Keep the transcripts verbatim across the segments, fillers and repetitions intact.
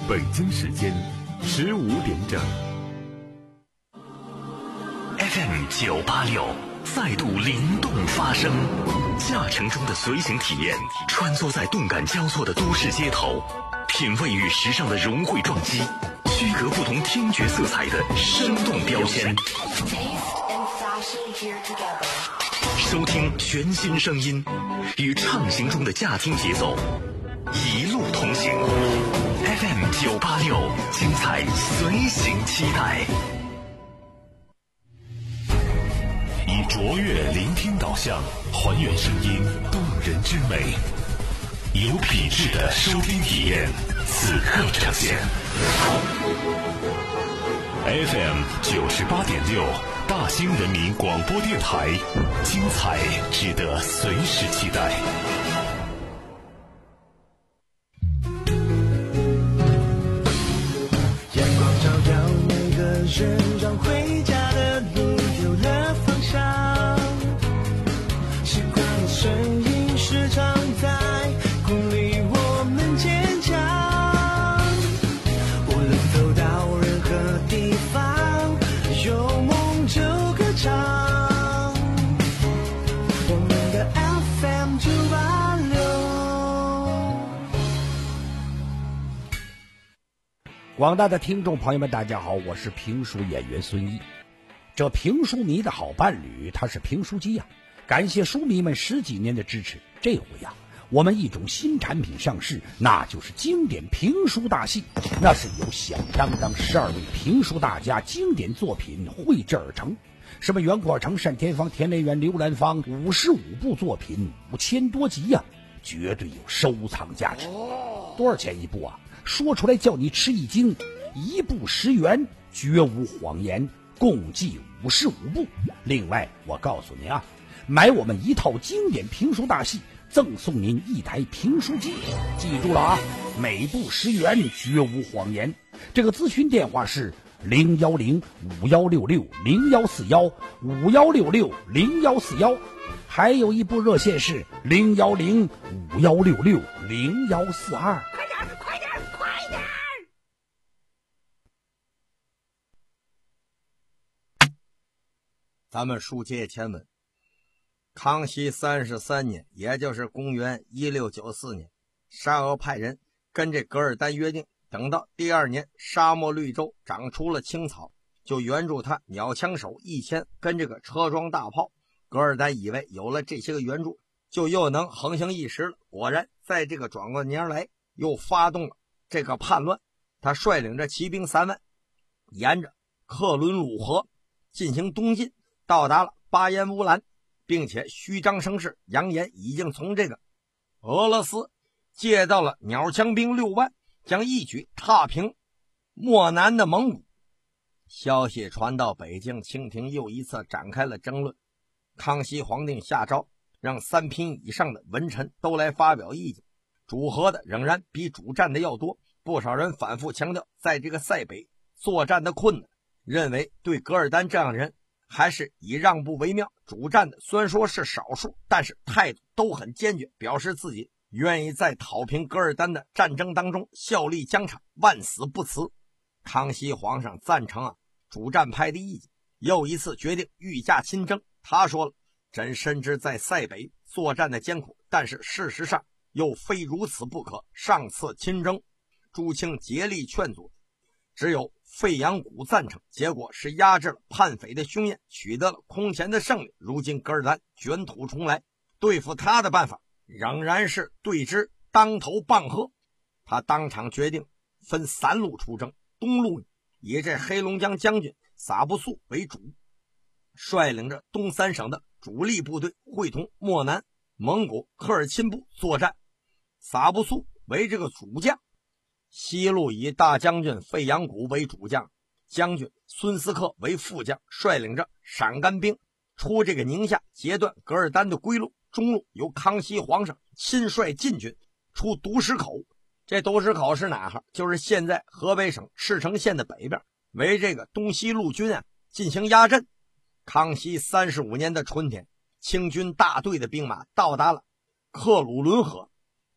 北京时间十五点整。 F M 九八六再度灵动发声，驾乘中的随行体验，穿梭在动感交错的都市街头，品味与时尚的融汇撞击，区隔不同听觉色彩的生动标签。收听全新声音，与畅行中的驾听节奏一路同行。F M 九八六，精彩随行期待。 以卓越聆听导向，还原声音动人之美，有品质的收听体验，此刻呈现。F M 九十八点六，大兴人民广播电台，精彩值得随时期待。 阳光照耀每个人，让回家的路有了方向。习惯的声音时常在鼓励我们坚强。无论走到任何地方，有梦就歌唱。我们的 F M 九八六。 广大的听众朋友们，大家好，我是评书演员孙一。这评书迷的好伴侣，他是评书机呀、啊。感谢书迷们十几年的支持，这回呀、啊，我们一种新产品上市，那就是经典评书大戏。那是由响当当十二位评书大家经典作品绘制而成，什么袁阔成、单田芳、田连元、刘兰芳，五十五部作品，五千多集呀、啊，绝对有收藏价值。多少钱一部啊？说出来叫你吃一惊，一部十元，绝无谎言，共计五十五部。另外，我告诉您啊，买我们一套经典评书大戏，赠送您一台评书机。记住了啊，每部十元，绝无谎言。这个咨询电话是零幺零五幺六六零幺四幺五幺六六零幺四幺，还有一部热线是零幺零五幺六六零幺四二。快点，快点，快点！ 咱们书接前文。康熙三十三年，也就是公元一六九四年，沙俄派人跟这噶尔丹约定，等到第二年沙漠绿洲长出了青草，就援助他鸟枪手一千跟这个车装大炮。噶尔丹以为有了这些个援助，就又能横行一时了。果然，在这个转过年来，又发动了这个叛乱。他率领着骑兵三万，沿着克伦鲁河进行东进，到达了巴彦乌兰，并且虚张声势，扬言已经从这个俄罗斯借到了鸟枪兵六万，将一举踏平漠南的蒙古。消息传到北京，清廷又一次展开了争论。康熙皇帝下诏，让三品以上的文臣都来发表意见，主和的仍然比主战的要多。不少人反复强调，在这个塞北作战的困难，认为对噶尔丹这样的人还是以让步为妙。主战的虽然说是少数，但是态度都很坚决，表示自己愿意在讨平噶尔丹的战争当中效力疆场，万死不辞。康熙皇上赞成啊主战派的意见，又一次决定御驾亲征。他说了，朕深知在塞北作战的艰苦，但是事实上又非如此不可，上次亲征朱清竭力劝阻，只有费扬古赞成，结果是压制了叛匪的凶焰，取得了空前的胜利。如今噶尔丹卷土重来，对付他的办法仍然是对之当头棒喝。他当场决定分三路出征，东路以这黑龙江将军撒布素为主，率领着东三省的主力部队会同漠南、蒙古、科尔沁部作战，撒布素为这个主将。西路以大将军费扬古为主将，将军孙思克为副将，率领着陕甘兵出这个宁夏，截断噶尔丹的归路。中路由康熙皇上亲率禁军出独石口，这独石口是哪哈？就是现在河北省赤城县的北边，为这个东西路军啊进行压阵。康熙三十五年的春天，清军大队的兵马到达了克鲁伦河，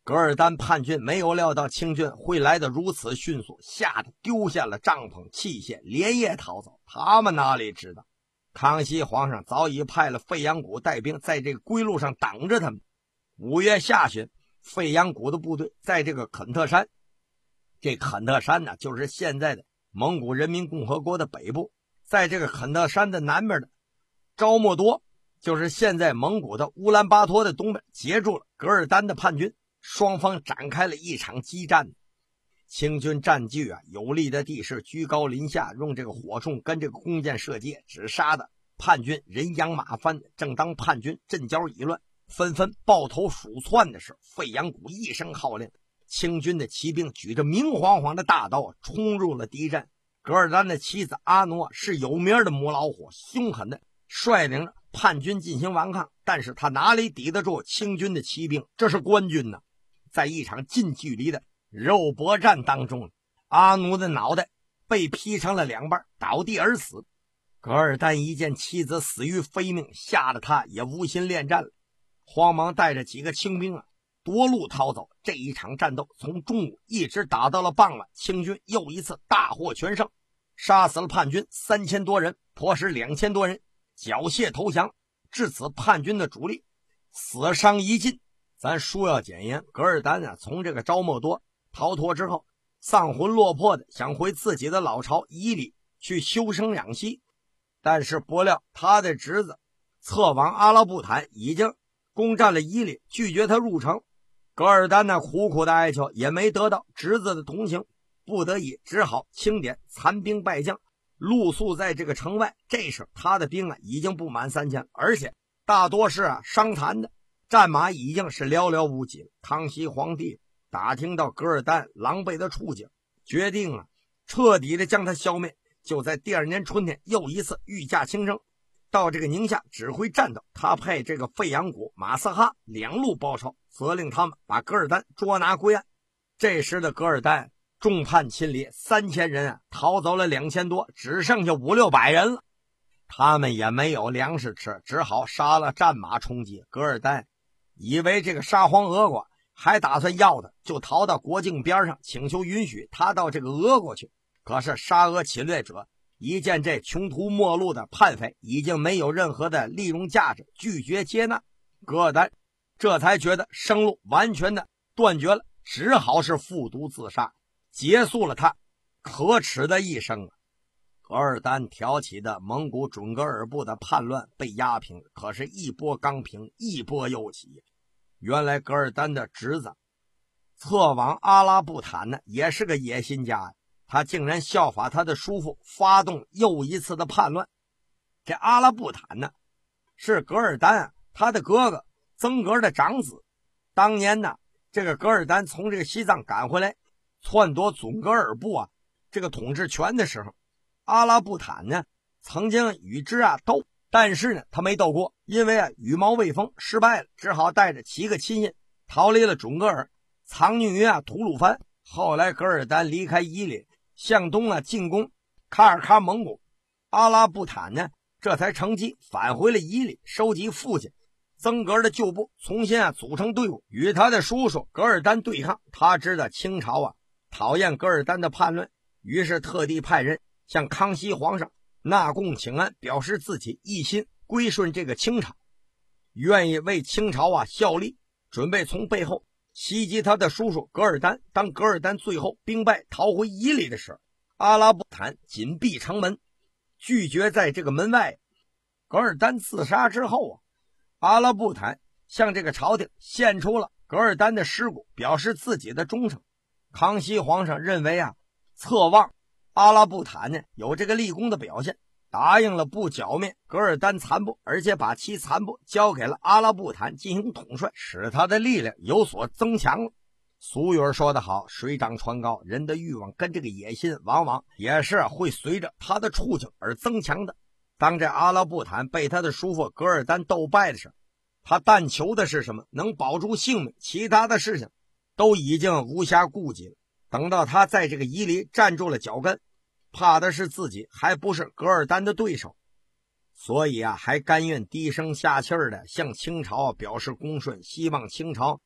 噶尔丹叛军没有料到清军会来得如此迅速，吓得丢下了帐篷器械，连夜逃走。他们哪里知道，康熙皇上早已派了费扬古带兵在这个归路上等着他们。五月下旬，费扬古的部队在这个肯特山，这肯特山呢，就是现在的蒙古人民共和国的北部，在这个肯特山的南面的昭莫多，就是现在蒙古的乌兰巴托的东边，截住了噶尔丹的叛军。双方展开了一场激战。清军占据啊有利的地势，居高临下，用这个火铳跟这个弓箭射击，只杀的叛军人仰马翻。正当叛军阵脚已乱，纷纷抱头鼠窜的时候，费扬古一声号令，清军的骑兵举着明晃晃的大刀冲入了敌阵。噶尔丹的妻子阿诺是有名的母老虎，凶狠的率领着叛军进行顽抗，但是他哪里抵得住清军的骑兵？这是官军呢。在一场近距离的肉搏战当中，阿努的脑袋被劈成了两半，倒地而死。噶尔丹一见妻子死于非命，吓得他也无心恋战了，慌忙带着几个清兵啊夺路逃走。这一场战斗从中午一直打到了傍晚，清军又一次大获全胜，杀死了叛军三千多人，迫使两千多人缴械投降。至此，叛军的主力死伤已尽。咱书要简言，噶尔丹啊，从这个昭莫多逃脱之后，丧魂落魄的想回自己的老巢伊犁去休生养息，但是不料他的侄子侧王阿拉布坦已经攻占了伊犁，拒绝他入城。噶尔丹呢苦苦的哀求，也没得到侄子的同情，不得已只好清点残兵败将，露宿在这个城外。这时他的兵啊已经不满三千，而且大多是啊伤残的，战马已经是寥寥无几了。康熙皇帝打听到噶尔丹狼狈的处境，决定啊彻底的将他消灭。就在第二年春天，又一次御驾亲征，到这个宁夏指挥战斗。他派这个费扬古、马斯哈两路包抄，责令他们把噶尔丹捉拿归案。这时的噶尔丹众叛亲离，三千人啊逃走了两千多，只剩下五六百人了。他们也没有粮食吃，只好杀了战马充饥。噶尔丹以为这个沙皇俄国还打算要他，就逃到国境边上，请求允许他到这个俄国去。可是沙俄侵略者一见这穷途末路的叛匪已经没有任何的利用价值，拒绝接纳。噶尔丹这才觉得生路完全的断绝了，只好是服毒自杀，结束了他可耻的一生。噶尔丹挑起的蒙古准噶尔部的叛乱被压平，可是一波刚平，一波又起。原来噶尔丹的侄子侧王阿拉布坦呢，也是个野心家，他竟然效法他的叔父，发动又一次的叛乱。这阿拉布坦呢，是噶尔丹啊他的哥哥曾格的长子。当年呢，这个噶尔丹从这个西藏赶回来，篡夺准噶尔部啊这个统治权的时候，阿拉布坦呢曾经与之啊斗，但是呢他没斗过，因为啊羽毛未丰失败了，只好带着七个亲信逃离了准噶尔，藏匿于啊吐鲁番。后来噶尔丹离开伊犁，向东啊进攻卡尔喀蒙古，阿拉布坦呢这才乘机返回了伊犁，收集父亲曾格的旧部，重新啊组成队伍，与他的叔叔噶尔丹对抗。他知道清朝啊讨厌噶尔丹的叛乱，于是特地派人向康熙皇上纳贡请安，表示自己一心归顺这个清朝，愿意为清朝啊效力，准备从背后袭击他的叔叔噶尔丹。当噶尔丹最后兵败逃回伊犁的时候，阿拉布坦紧闭城门，拒绝在这个门外。噶尔丹自杀之后啊，阿拉布坦向这个朝廷献出了噶尔丹的尸骨，表示自己的忠诚。康熙皇上认为啊侧望阿拉布坦呢有这个立功的表现，答应了不剿灭噶尔丹残部，而且把其残部交给了阿拉布坦进行统帅，使他的力量有所增强了。俗语说得好，水涨船高，人的欲望跟这个野心往往也是会随着他的处境而增强的。当这阿拉布坦被他的叔父噶尔丹斗败的时候，他但求的是什么？能保住性命，其他的事情都已经无暇顾及了。等到他在这个伊犁站住了脚跟，怕的是自己还不是噶尔丹的对手，所以啊还甘愿低声下气的向清朝表示恭顺，希望清朝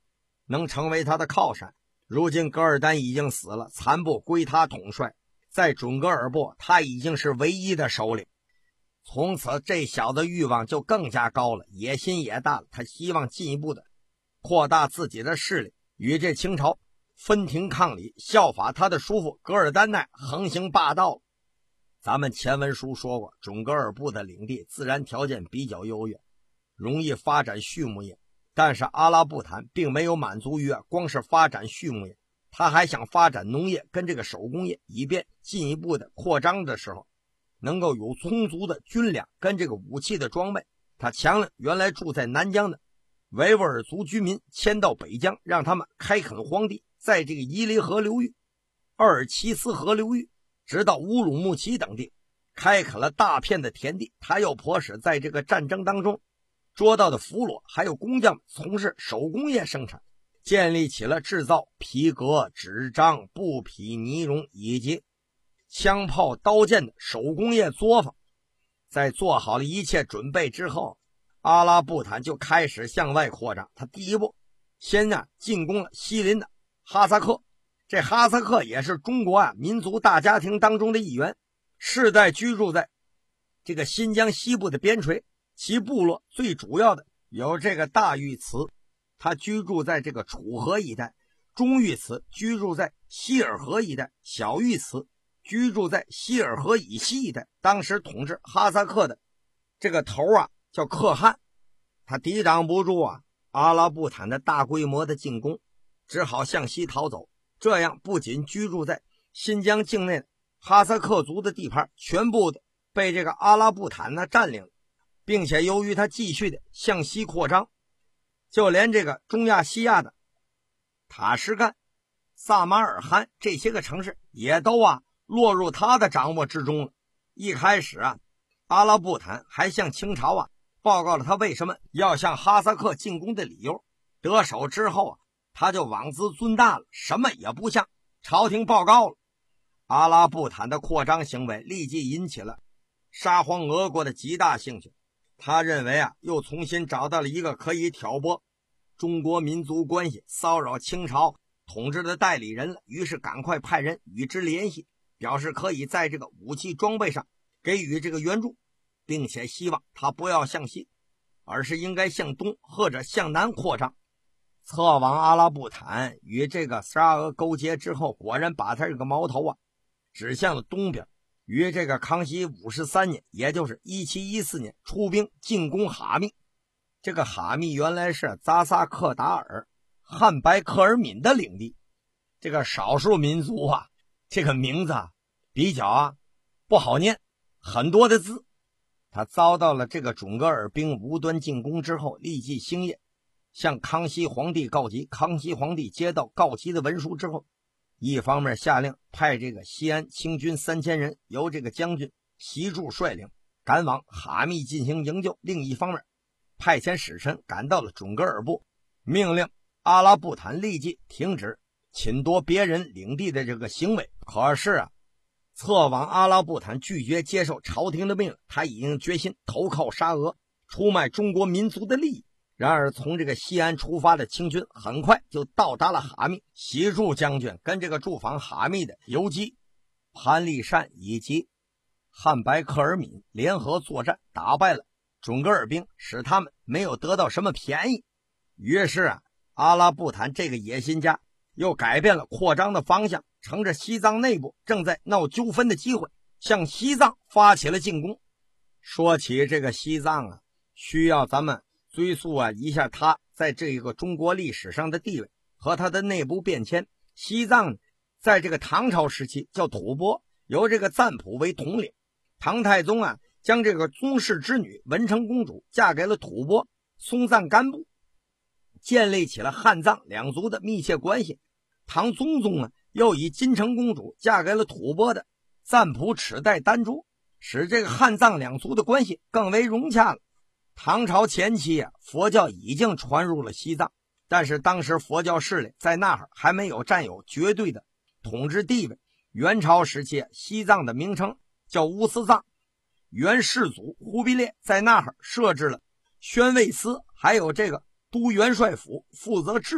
能成为他的靠山。如今噶尔丹已经死了，残部归他统帅，在准噶尔部他已经是唯一的首领。从此这小子欲望就更加高了，野心也大了，他希望进一步的扩大自己的势力，与这清朝分庭抗礼，效法他的叔父噶尔丹奈横行霸道。咱们前文书说过，准噶尔部的领地自然条件比较优越，容易发展畜牧业，但是阿拉布坦并没有满足于光是发展畜牧业，他还想发展农业跟这个手工业，以便进一步的扩张的时候能够有充足的军粮跟这个武器的装备。他强令原来住在南疆的维吾尔族居民迁到北疆，让他们开垦荒地，在这个伊犁河流域、鄂尔齐斯河流域直到乌鲁木齐等地开垦了大片的田地。他又迫使在这个战争当中捉到的俘虏还有工匠们从事手工业生产，建立起了制造皮革、纸张、布匹、呢绒以及枪炮、刀剑的手工业作坊。在做好了一切准备之后，阿拉布坦就开始向外扩张。他第一步先呢进攻了西邻的哈萨克，这哈萨克也是中国啊民族大家庭当中的一员，世代居住在这个新疆西部的边陲，其部落最主要的有这个大玉慈，他居住在这个楚河一带；中玉慈居住在希尔河一带；小玉慈居住在希尔河以西一带。当时统治哈萨克的这个头啊叫可汗，他抵挡不住啊阿拉布坦的大规模的进攻，只好向西逃走。这样不仅居住在新疆境内的哈萨克族的地盘全部的被这个阿拉布坦呢占领，并且由于他继续的向西扩张，就连这个中亚西亚的塔什干、萨马尔罕这些个城市也都啊落入他的掌握之中了。一开始啊阿拉布坦还向清朝啊报告了他为什么要向哈萨克进攻的理由，得手之后啊他就妄自尊大了，什么也不向朝廷报告了。阿拉布坦的扩张行为立即引起了沙皇俄国的极大兴趣，他认为啊又重新找到了一个可以挑拨中国民族关系、骚扰清朝统治的代理人了，于是赶快派人与之联系，表示可以在这个武器装备上给予这个援助，并且希望他不要向西，而是应该向东或者向南扩张。策王阿拉布坦与这个沙俄勾结之后，果然把他这个矛头啊指向了东边，于这个康熙五十三年，也就是一七一四年出兵进攻哈密。这个哈密原来是扎萨克达尔、汉白克尔敏的领地，这个少数民族啊这个名字啊比较啊不好念，很多的字。他遭到了这个准噶尔兵无端进攻之后，立即星夜向康熙皇帝告急。康熙皇帝接到告急的文书之后，一方面下令派这个西安清军三千人由这个将军习柱率领赶往哈密进行营救，另一方面派遣使臣赶到了准噶尔部，命令阿拉布坦立即停止侵夺别人领地的这个行为。可是啊策王阿拉布坦拒绝接受朝廷的命令，他已经决心投靠沙俄，出卖中国民族的利益。然而从这个西安出发的清军很快就到达了哈密，习柱将军跟这个驻防哈密的游击潘立善以及汉白克尔敏联合作战，打败了准噶尔兵，使他们没有得到什么便宜。于是啊阿拉布坦这个野心家又改变了扩张的方向，乘着西藏内部正在闹纠纷的机会，向西藏发起了进攻。说起这个西藏啊，需要咱们追溯啊一下他在这个中国历史上的地位和他的内部变迁。西藏在这个唐朝时期叫吐蕃，由这个赞普为统领。唐太宗啊将这个宗室之女文成公主嫁给了吐蕃松赞干布，建立起了汉藏两族的密切关系。唐宗宗啊又以金城公主嫁给了吐蕃的赞普齿代丹珠，使这个汉藏两族的关系更为融洽了。唐朝前期啊佛教已经传入了西藏，但是当时佛教势力在那儿还没有占有绝对的统治地位。元朝时期西藏的名称叫乌斯藏，元世祖忽必烈在那儿设置了宣慰司还有这个都元帅府，负责治理。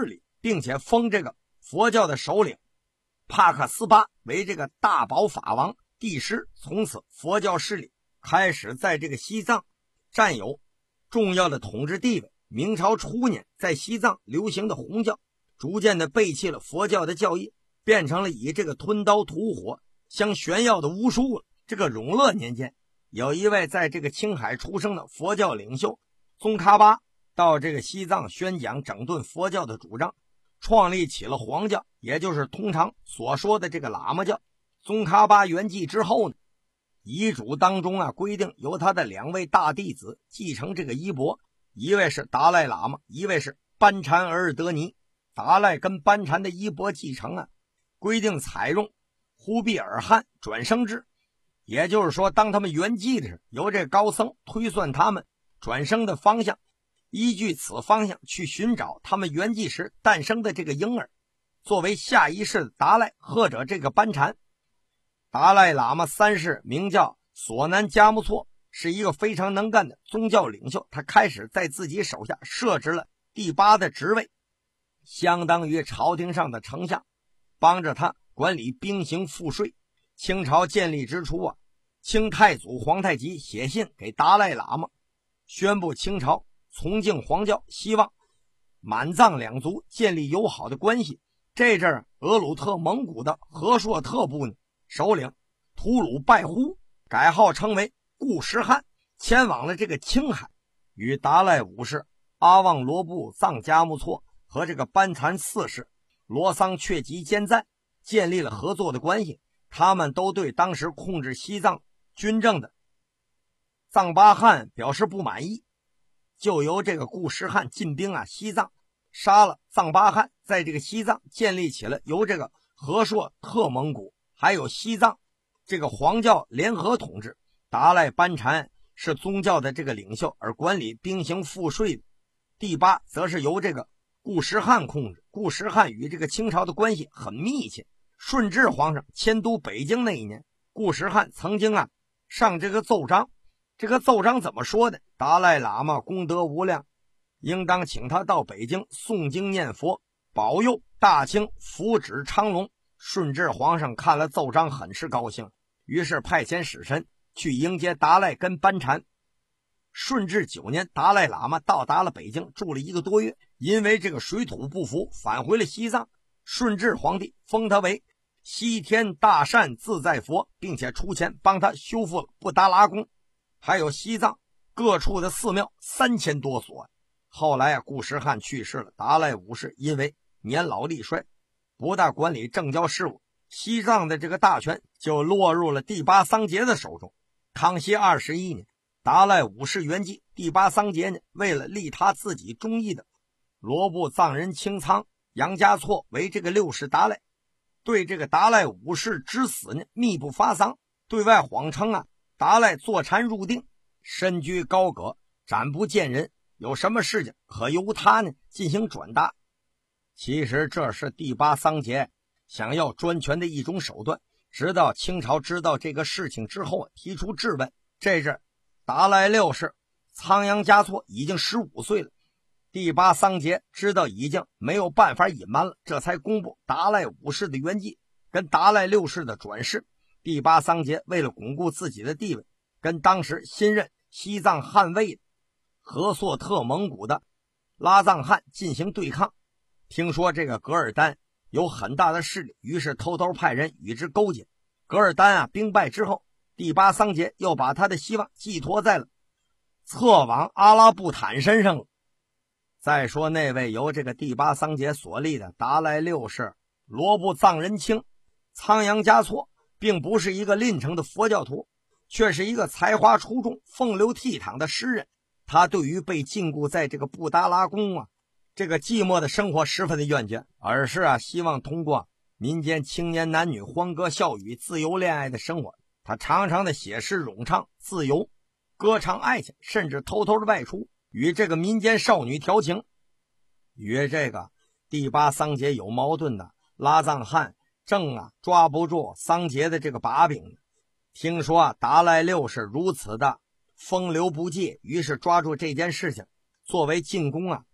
并且封这个佛教的首领帕克斯巴为这个大宝法王帝师，从此佛教势力开始在这个西藏占有重要的统治地位。明朝初年，在西藏流行的红教逐渐的背弃了佛教的教义，变成了以这个吞刀吐火相炫耀的巫术了。这个永乐年间，有一位在这个青海出生的佛教领袖宗喀巴到这个西藏宣讲整顿佛教的主张，创立起了黄教，也就是通常所说的这个喇嘛教。宗喀巴圆寂之后呢，遗嘱当中啊规定由他的两位大弟子继承这个衣钵，一位是达赖喇嘛，一位是班禅额尔德尼。达赖跟班禅的衣钵继承啊，规定采用忽必尔汗转生制，也就是说当他们圆寂的时候，由这高僧推算他们转生的方向，依据此方向去寻找他们圆寂时诞生的这个婴儿，作为下一世的达赖或者这个班禅。达赖喇嘛三世名叫索南迦木措，是一个非常能干的宗教领袖。他开始在自己手下设置了第八的职位，相当于朝廷上的丞相，帮着他管理兵刑赋税。清朝建立之初啊，清太祖皇太极写信给达赖喇嘛，宣布清朝崇敬黄教，希望满藏两族建立友好的关系。这阵儿额鲁特蒙古的和硕特部呢首领吐鲁拜呼改号称为固什汗，前往了这个青海，与达赖五世、阿旺罗布藏迦木措和这个班禅四世罗桑却吉坚赞建立了合作的关系。他们都对当时控制西藏军政的藏巴汗表示不满意，就由这个固什汗进兵啊西藏，杀了藏巴汗，在这个西藏建立起了由这个和硕特蒙古还有西藏这个黄教联合统治。达赖班禅是宗教的这个领袖，而管理兵刑赋税的第八则是由这个固什汗控制。固什汗与这个清朝的关系很密切。顺治皇上迁都北京那一年，固什汗曾经啊上这个奏章，这个奏章怎么说的？达赖喇嘛功德无量，应当请他到北京诵经念佛，保佑大清福祉昌隆。顺治皇上看了奏章很是高兴，于是派遣使臣去迎接达赖跟班禅。顺治九年，达赖喇嘛到达了北京，住了一个多月，因为这个水土不服返回了西藏。顺治皇帝封他为西天大善自在佛，并且出钱帮他修复了布达拉宫，还有西藏各处的寺庙三千多所。后来啊，固什汗去世了，达赖五世因为年老力衰，不大管理政教事务，西藏的这个大权就落入了第八桑杰的手中。康熙二十一年，达赖五世圆寂，第八桑杰呢，为了立他自己中意的罗布藏人清仓杨家措为这个六世达赖，对这个达赖五世之死呢密不发丧，对外谎称啊达赖坐禅入定，身居高阁，斩不见人，有什么事情可由他呢进行转达。其实这是第八桑杰想要专权的一种手段。直到清朝知道这个事情之后提出质问。这阵达赖六世仓央嘉措已经十五岁了，第八桑杰知道已经没有办法隐瞒了，这才公布达赖五世的圆寂跟达赖六世的转世。第八桑杰为了巩固自己的地位，跟当时新任西藏汗位的和硕特蒙古的拉藏汗进行对抗。听说这个噶尔丹有很大的势力，于是偷偷派人与之勾结。噶尔丹啊兵败之后，第八桑杰又把他的希望寄托在了策王阿拉布坦身上了。再说那位由这个第八桑杰所立的达赖六世罗布藏人卿仓央嘉措，并不是一个吝诚的佛教徒，却是一个才华出众、风流倜傥的诗人。他对于被禁锢在这个布达拉宫啊这个寂寞的生活十分的厌倦，而是啊希望通过民间青年男女欢歌笑语、自由恋爱的生活。他常常的写诗咏唱自由，歌唱爱情，甚至偷偷的外出与这个民间少女调情。与这个第八桑杰有矛盾的拉藏汗正啊抓不住桑杰的这个把柄。听说啊达赖六世如此的风流不羁，于是抓住这件事情作为进攻啊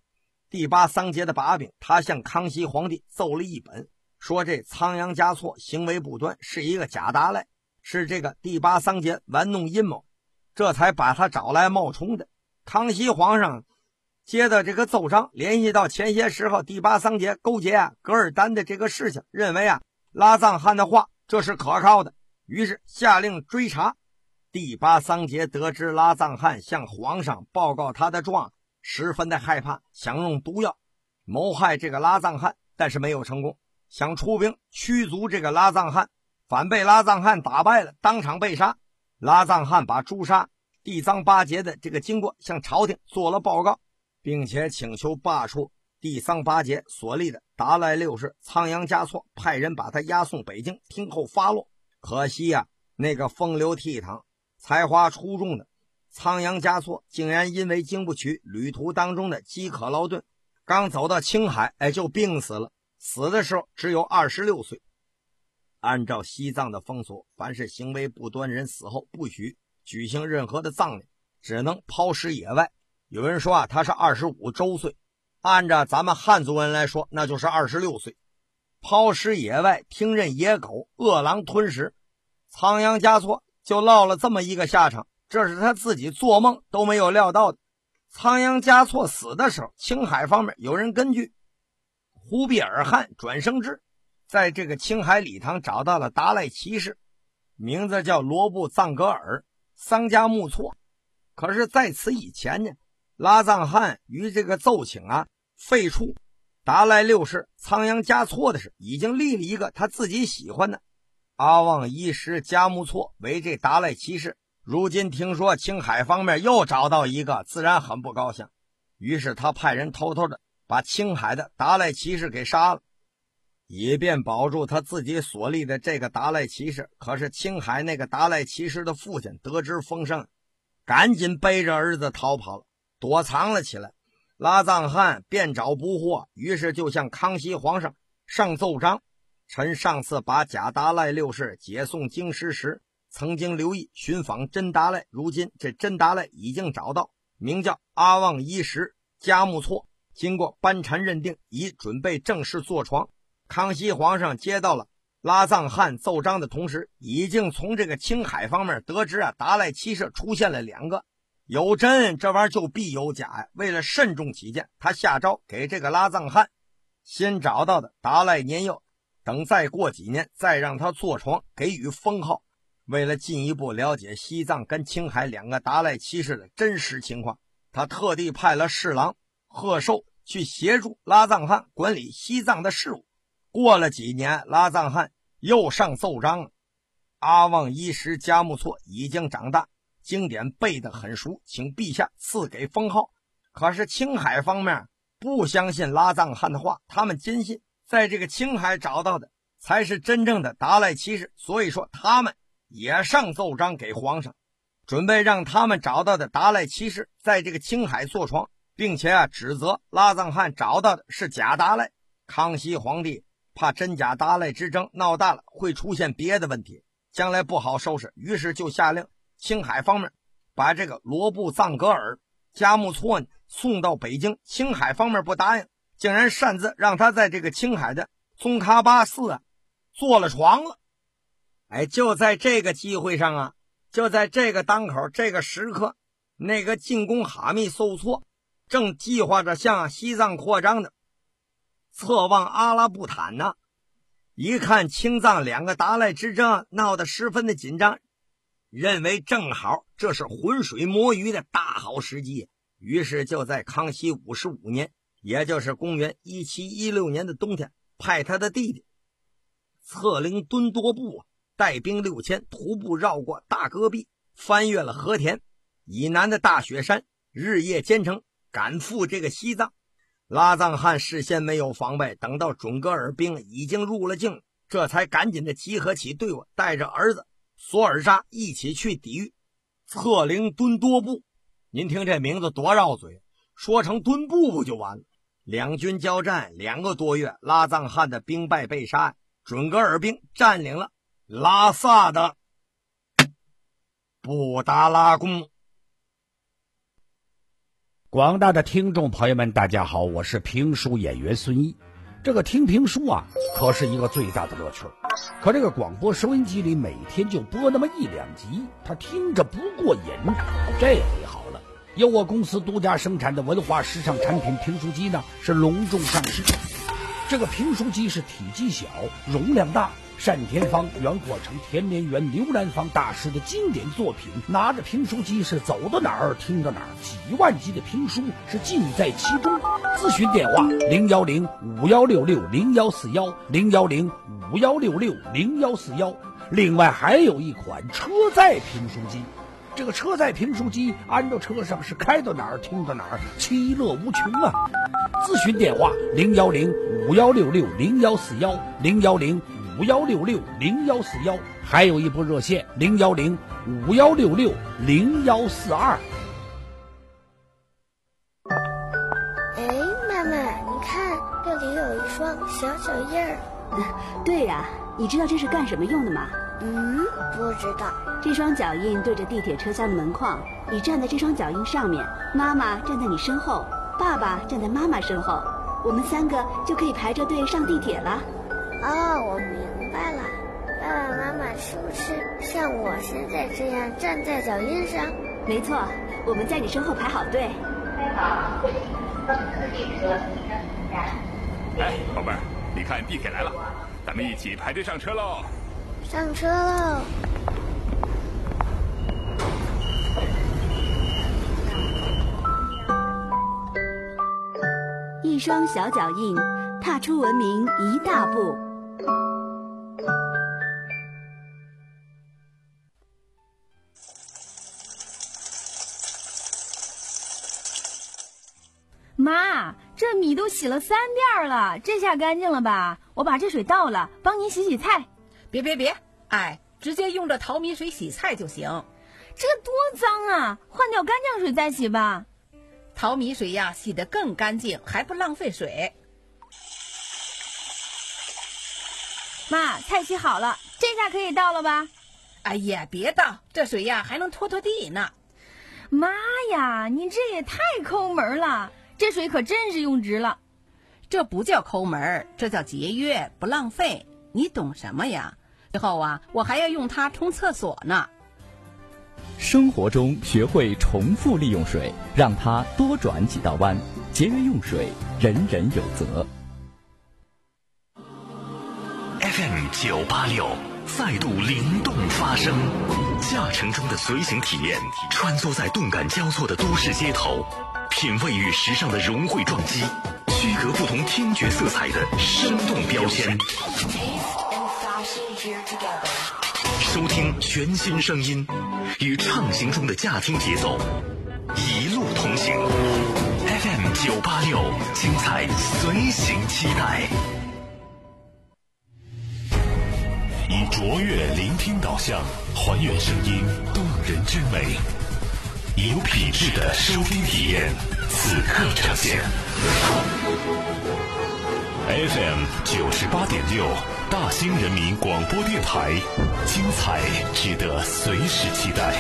第八桑杰的把柄，他向康熙皇帝奏了一本，说这仓央嘉措行为不端，是一个假达赖，是这个第八桑杰玩弄阴谋，这才把他找来冒充的。康熙皇上接到这个奏章，联系到前些时候第八桑杰勾结啊噶尔丹的这个事情，认为啊拉藏汗的话这是可靠的，于是下令追查。第八桑杰得知拉藏汗向皇上报告他的状，十分的害怕，想用毒药谋害这个拉藏汗，但是没有成功，想出兵驱逐这个拉藏汗，反被拉藏汗打败了，当场被杀。拉藏汗把诛杀地藏八杰的这个经过向朝廷做了报告，并且请求罢黜地藏八杰所立的达赖六世仓央嘉措，派人把他押送北京听候发落。可惜呀、啊，那个风流倜傥才华出众的仓央嘉措竟然因为经不起旅途当中的饥渴劳顿，刚走到青海哎就病死了，死的时候只有二十六岁。按照西藏的风俗，凡是行为不端人死后不许举行任何的葬礼，只能抛尸野外。有人说啊他是二十五周岁，按照咱们汉族人来说那就是二十六岁。抛尸野外，听任野狗饿狼吞食，仓央嘉措就落了这么一个下场，这是他自己做梦都没有料到的。仓央嘉措死的时候，青海方面有人根据忽必尔汗转生之，在这个青海礼堂找到了达赖骑士，名字叫罗布藏格尔桑加木措。可是在此以前呢，拉藏汗于这个奏请啊废黜达赖六世仓央嘉措的事，已经立了一个他自己喜欢的阿旺伊什加木措为这达赖骑士。如今听说青海方面又找到一个，自然很不高兴，于是他派人偷偷的把青海的达赖骑士给杀了，以便保住他自己所立的这个达赖骑士。可是青海那个达赖骑士的父亲得知风声，赶紧背着儿子逃跑了，躲藏了起来。拉藏汗便找不获，于是就向康熙皇上上奏章，臣上次把假达赖六世解送京师时，曾经留意寻访真达赖，如今这真达赖已经找到，名叫阿旺伊什加木措，经过班禅认定，已准备正式坐床。康熙皇上接到了拉藏汗奏章的同时，已经从这个青海方面得知啊，达赖骑士出现了两个，有真这玩意儿就必有假呀。为了慎重起见，他下诏给这个拉藏汗先找到的达赖年幼，等再过几年再让他坐床，给予封号。为了进一步了解西藏跟青海两个达赖骑士的真实情况，他特地派了侍郎贺寿去协助拉藏汗管理西藏的事务。过了几年，拉藏汗又上奏章了，阿旺伊什加木措已经长大，经典背得很熟，请陛下赐给封号。可是青海方面不相信拉藏汗的话，他们坚信在这个青海找到的才是真正的达赖骑士，所以说他们也上奏章给皇上，准备让他们找到的达赖骑士在这个青海坐床，并且啊指责拉藏汗找到的是假达赖。康熙皇帝怕真假达赖之争闹大了会出现别的问题，将来不好收拾，于是就下令青海方面把这个罗布藏格尔加木措送到北京。青海方面不答应，竟然擅自让他在这个青海的宗喀巴寺啊坐了床了。哎，就在这个机会上啊，就在这个当口，这个时刻，那个进攻哈密搜错，正计划着向西藏扩张的侧望阿拉布坦呢。一看青藏两个达赖之争闹得十分的紧张，认为正好这是浑水摸鱼的大好时机，于是就在康熙五十五年，也就是公元一七一六年的冬天，派他的弟弟策凌敦多布带兵六千，徒步绕过大戈壁，翻越了和田以南的大雪山，日夜兼程赶赴这个西藏。拉藏汗事先没有防备，等到准噶尔兵已经入了境，这才赶紧的集合起队伍，带着儿子索尔扎一起去抵御策凌敦多布。您听这名字多绕嘴，说成敦布不就完了。两军交战两个多月，拉藏汗的兵败被杀，准噶尔兵占领了拉萨的布达拉宫。 广大的听众朋友们，大家好，我是评书演员孙一。这个听评书啊，可是一个最大的乐趣。可这个广播收音机里每天就播那么一两集，他听着不过瘾。这回好了，由我公司独家生产的文化时尚产品评书机呢，是隆重上市。这个评书机是体积小，容量大，单田芳、袁阔成、田连元、刘兰芳大师的经典作品，拿着评书机是走到哪儿听到哪儿，几万集的评书是尽在其中。咨询电话零幺零五幺六六零幺四幺零幺零五幺六六零幺四幺。另外还有一款车载评书机，这个车载评书机安到车上是开到哪儿听到哪儿，其乐无穷啊！咨询电话零幺零五幺六六零幺四幺零幺零五幺六六零幺四幺，还有一部热线零幺零五幺六六零幺四二。 哎，妈妈，你看这里有一双小脚印儿。 对呀、啊，你知道这是干什么用的吗？ 嗯，不知道。 这双脚印对着地铁车厢的门框，你站在这双脚印上面，妈妈站在你身后，爸爸站在妈妈身后，我们三个就可以排着队上地铁了。 哦，我明白了。爸爸妈妈是不是像我现在这样站在脚印上？ 没错，我们在你身后排好队。 开好，这里是客地车停车站。 哎，宝贝儿，你看地铁来了，咱们一起排队上车喽！ 上车喽！ 一双小脚印，踏出文明一大步。 妈，这米都洗了三遍了，这下干净了吧？我把这水倒了，帮您洗洗菜。 别别别，哎，直接用这淘米水洗菜就行。 这多脏啊，换掉干净水再洗吧。 淘米水呀，洗得更干净，还不浪费水。 妈，菜洗好了，这下可以倒了吧？ 哎呀，别倒，这水呀还能拖拖地呢。 妈呀，你这也太抠门了，这水可真是用值了。 这不叫抠门，这叫节约，不浪费。你懂什么呀？以后啊，我还要用它冲厕所呢。 生活中学会重复利用水，让它多转几道弯，节约用水，人人有责。 F M 九八六再度灵动发声，驾乘中的随行体验，穿梭在动感交错的都市街头，品味与时尚的融汇撞击，区隔不同听觉色彩的生动标签。收听全新声音，与畅行中的驾听节奏，一路同行。F M 九八六，精彩随行期待。 以卓越聆听导向，还原声音动人之美，有品质的收听体验，此刻呈现。F M 九十八点六，大兴人民广播电台，精彩值得随时期待。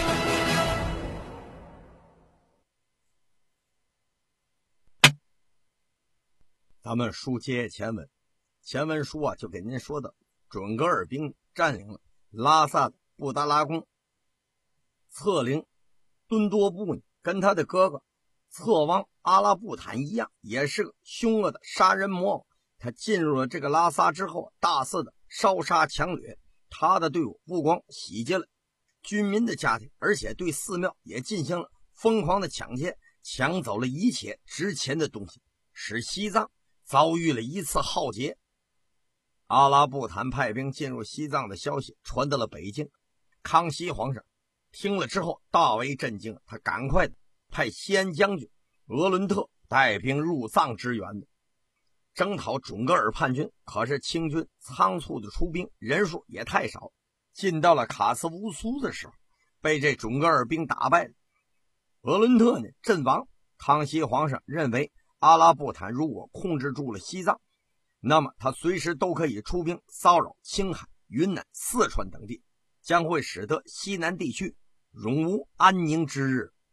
咱们书接前文，前文书啊就给您说的，准噶尔兵占领了拉萨的布达拉宫，策领敦多布呢跟他的哥哥策王阿拉布坦一样，也是个凶恶的杀人魔偶。他进入了这个拉萨之后，大肆的烧杀抢掠，他的队伍不光洗劫了军民的家庭，而且对寺庙也进行了疯狂的抢劫，抢走了一切值钱的东西，使西藏遭遇了一次浩劫。阿拉布坦派兵进入西藏的消息传到了北京，康熙皇上听了之后大为震惊，他赶快的派西安将军额伦特带兵入藏支援的，征讨准噶尔叛军。可是清军仓促的出兵，人数也太少，进到了卡斯乌苏的时候，被这准噶尔兵打败了。额伦特呢阵亡。康熙皇上认为阿拉布坦如果控制住了西藏，那么他随时都可以出兵骚扰青海、云南、四川等地，将会使得西南地区永无安宁之日。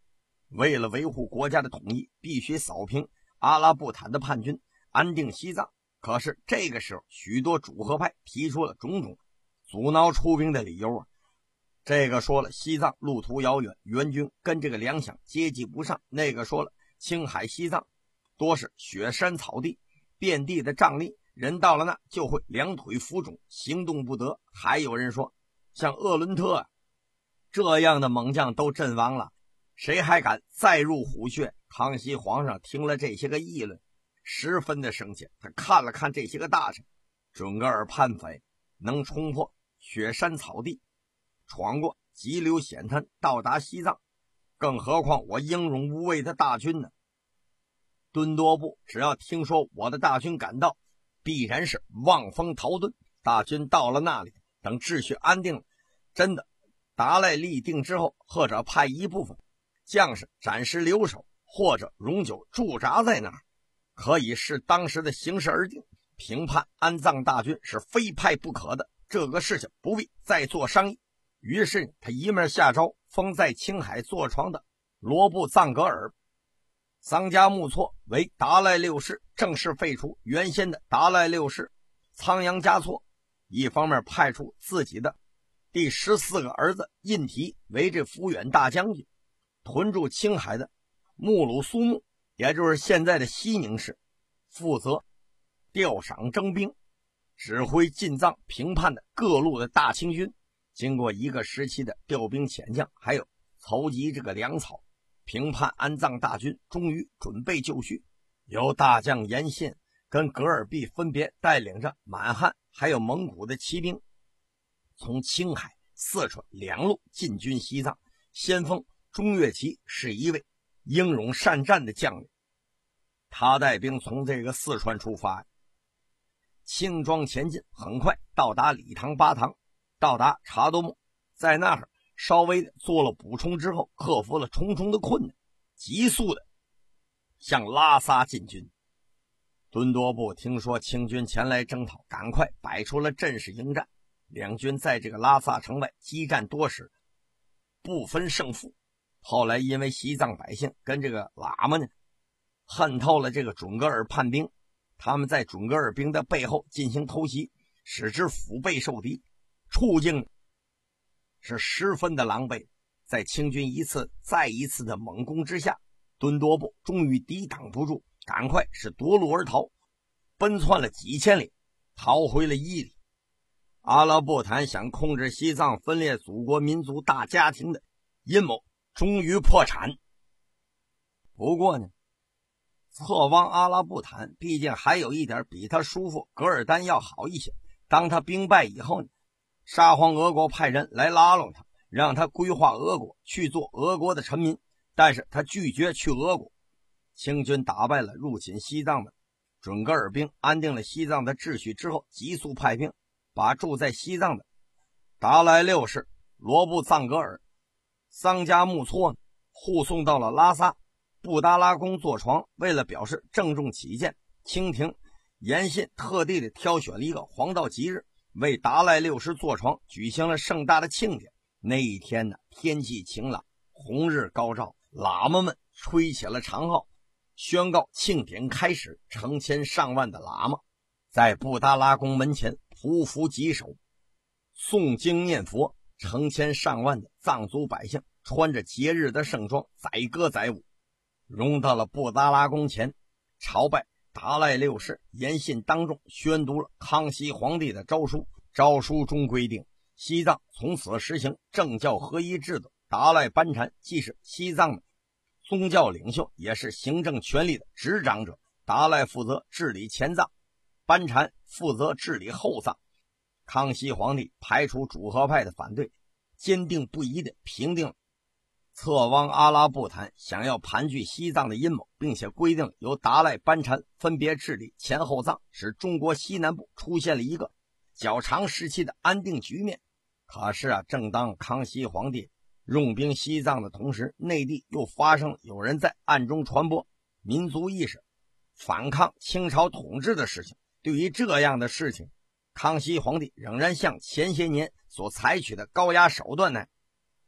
为了维护国家的统一，必须扫平阿拉布坦的叛军，安定西藏。可是这个时候，许多主和派提出了种种阻挠出兵的理由啊。这个说了西藏路途遥远，援军跟这个粮饷接济不上；那个说了青海西藏多是雪山草地，遍地的瘴疠，人到了那就会两腿浮肿，行动不得。还有人说像鄂伦特啊这样的猛将都阵亡了，谁还敢再入虎穴？康熙皇上听了这些个议论，十分的生气。他看了看这些个大臣，准噶尔叛匪能冲破雪山草地，闯过急流险滩，到达西藏，更何况我英勇无畏的大军呢？敦多布只要听说我的大军赶到，必然是望风逃遁。大军到了那里，等秩序安定了，真的达赖立定之后，或者派一部分将士暂时留守，或者永久驻扎在那儿，可以视当时的形势而定。平叛安藏大军是非派不可的，这个事情不必再做商议。于是他一面下诏，封在青海坐床的罗布藏格尔、桑加木措为达赖六世，正式废除原先的达赖六世仓央嘉措。一方面派出自己的第十四个儿子印提为这抚远大将军，屯驻青海的木鲁苏木，也就是现在的西宁市，负责调赏征兵，指挥进藏平叛的各路的大清军。经过一个时期的调兵遣将，还有筹集这个粮草，平叛安藏大军终于准备就绪。由大将严信跟噶尔弼分别带领着满汉还有蒙古的骑兵，从青海、四川两路进军西藏。先锋钟岳旗是一位英勇善战的将领，他带兵从这个四川出发，轻装前进，很快到达理塘巴塘，到达查多木，在那儿稍微的做了补充之后，克服了重重的困难，急速的向拉萨进军。敦多布听说清军前来征讨，赶快摆出了阵势迎战。两军在这个拉萨城外激战多时，不分胜负。后来因为西藏百姓跟这个喇嘛呢恨透了这个准噶尔叛兵，他们在准噶尔兵的背后进行偷袭，使之腹背受敌，处境是十分的狼狈。在清军一次再一次的猛攻之下，敦多布终于抵挡不住，赶快是夺路而逃，奔窜了几千里，逃回了伊犁。阿拉布坦想控制西藏，分裂祖国民族大家庭的阴谋终于破产。不过呢，策王阿拉布坦毕竟还有一点比他叔父噶尔丹要好一些。当他兵败以后呢，沙皇俄国派人来拉拢他，让他归化俄国，去做俄国的臣民，但是他拒绝去俄国。清军打败了入侵西藏的准噶尔兵，安定了西藏的秩序之后，急速派兵把住在西藏的达赖六世、罗布藏格尔、桑加木措护送到了拉萨布达拉宫坐床。为了表示郑重起见，清廷严信特地的挑选了一个黄道吉日，为达赖六世坐床举行了盛大的庆典。那一天呢，天气晴朗，红日高照，喇嘛们吹起了长号，宣告庆典开始。成千上万的喇嘛在布达拉宫门前匍匐稽首，诵经念佛。成千上万的藏族百姓穿着节日的盛装，载歌载舞，融到了布达拉宫前朝拜达赖六世。严信当众宣读了康熙皇帝的诏书，诏书中规定，西藏从此实行政教合一制度。达赖班禅既是西藏的宗教领袖，也是行政权力的执掌者。达赖负责治理前藏，班禅负责治理后藏。康熙皇帝排除主和派的反对，坚定不移地平定了策汪阿拉布坦想要盘踞西藏的阴谋，并且规定了由达赖班禅分别治理前后藏，使中国西南部出现了一个较长时期的安定局面。可是啊，正当康熙皇帝用兵西藏的同时，内地又发生了有人在暗中传播民族意识，反抗清朝统治的事情。对于这样的事情，康熙皇帝仍然像前些年所采取的高压手段呢，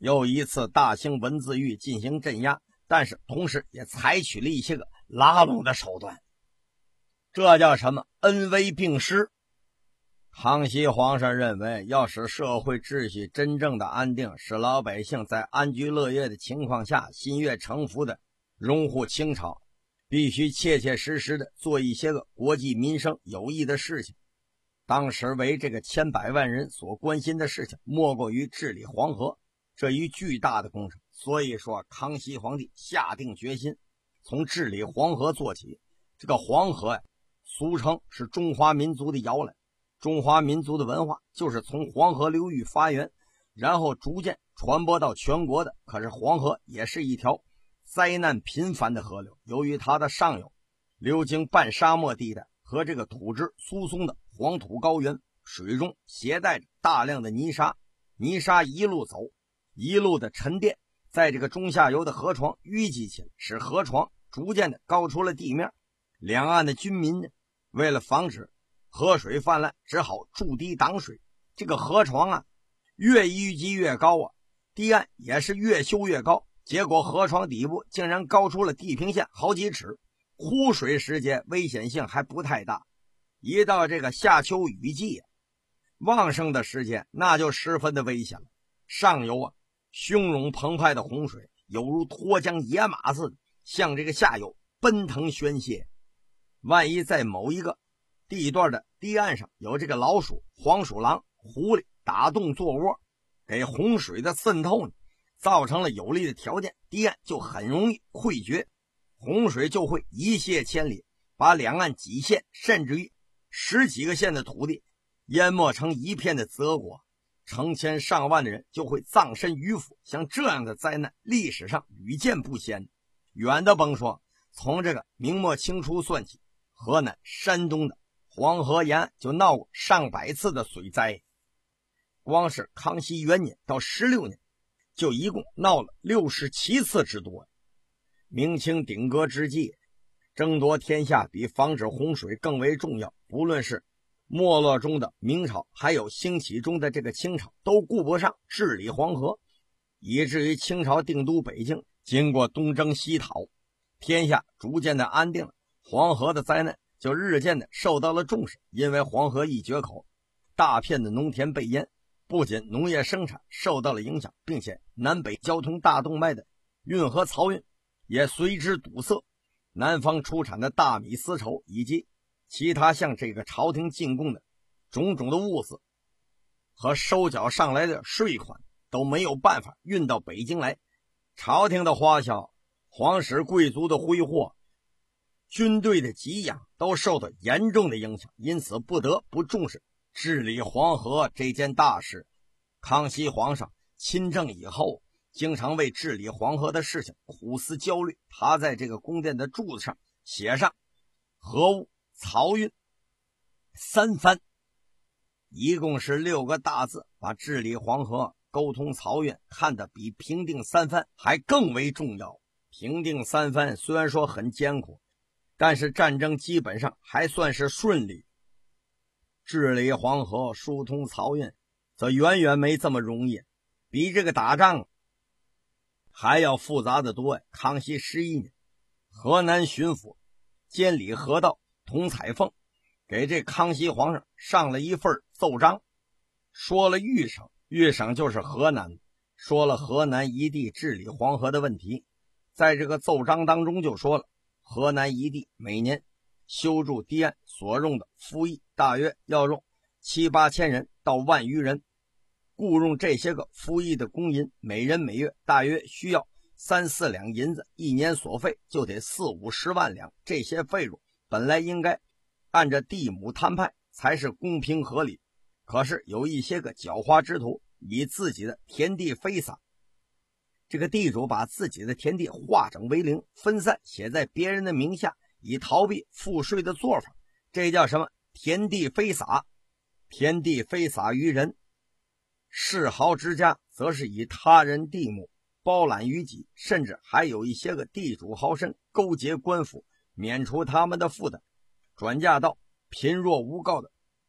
又一次大兴文字狱进行镇压，但是同时也采取了一些个拉拢的手段。这叫什么？恩威并施。康熙皇上认为，要使社会秩序真正的安定，使老百姓在安居乐业的情况下心悦诚服的拥护清朝，必须切切实实的做一些个国计民生有益的事情。当时为这个千百万人所关心的事情，莫过于治理黄河这一巨大的工程。所以说，康熙皇帝下定决心从治理黄河做起。这个黄河呀，俗称是中华民族的摇篮，中华民族的文化就是从黄河流域发源，然后逐渐传播到全国的。可是黄河也是一条灾难频繁的河流，由于它的上游流经半沙漠地带和这个土质疏松的黄土高原，水中携带着大量的泥沙，泥沙一路走一路的沉淀，在这个中下游的河床淤积起来，使河床逐渐的高出了地面。两岸的军民呢，为了防止河水泛滥，只好筑堤挡水。这个河床啊，越淤积越高啊，堤岸也是越修越高，结果河床底部竟然高出了地平线好几尺。枯水时节危险性还不太大，一到这个夏秋雨季啊，旺盛的时间那就十分的危险了。上游啊，汹涌澎湃的洪水犹如脱缰野马似的向这个下游奔腾宣泄。万一在某一个地段的堤岸上有这个老鼠、黄鼠狼、狐狸打洞做窝，给洪水的渗透呢造成了有利的条件，堤岸就很容易溃决，洪水就会一泻千里，把两岸几县甚至于十几个县的土地淹没成一片的泽国，成千上万的人就会葬身鱼腹。像这样的灾难历史上屡见不鲜，远的甭说，从这个明末清初算起，河南、山东的黄河沿岸就闹过上百次的水灾。光是康熙元年到十六年就一共闹了六十七次之多。明清鼎革之际，争夺天下比防止洪水更为重要。不论是没落中的明朝，还有兴起中的这个清朝，都顾不上治理黄河，以至于清朝定都北京，经过东征西讨，天下逐渐的安定了，黄河的灾难就日渐的受到了重视。因为黄河一决口，大片的农田被淹，不仅农业生产受到了影响，并且南北交通大动脉的运河漕运也随之堵塞。南方出产的大米、丝绸以及其他向这个朝廷进贡的种种的物资和收缴上来的税款都没有办法运到北京来，朝廷的花销、皇室贵族的挥霍、军队的给养都受到严重的影响，因此不得不重视治理黄河这件大事。康熙皇上亲政以后，经常为治理黄河的事情苦思焦虑。他在这个宫殿的柱子上写上河务、漕运三藩，一共是六个大字，把治理黄河、沟通漕运看得比平定三藩还更为重要。平定三藩虽然说很艰苦，但是战争基本上还算是顺利。治理黄河、疏通漕运则远远没这么容易，比这个打仗还要复杂的多。康熙十一年，河南巡抚监理河道童彩凤给这康熙皇上上了一份奏章，说了豫省，豫省就是河南，说了河南一地治理黄河的问题。在这个奏章当中就说了，河南一地每年修筑堤岸所用的夫役大约要用七八千人到万余人，雇用这些个夫役的工银，每人每月大约需要三四两银子，一年所费就得四五十万两。这些费用本来应该按着地亩摊派才是公平合理，可是有一些个狡猾之徒以自己的田地非撒，这个地主把自己的田地化整为零，分散写在别人的名下，以逃避赋税的做法，这叫什么？田地非撒。田地非撒于人，世豪之家则是以他人地亩包揽于己，甚至还有一些个地主豪绅勾结官府，免除他们的负担，转嫁到贫弱无告的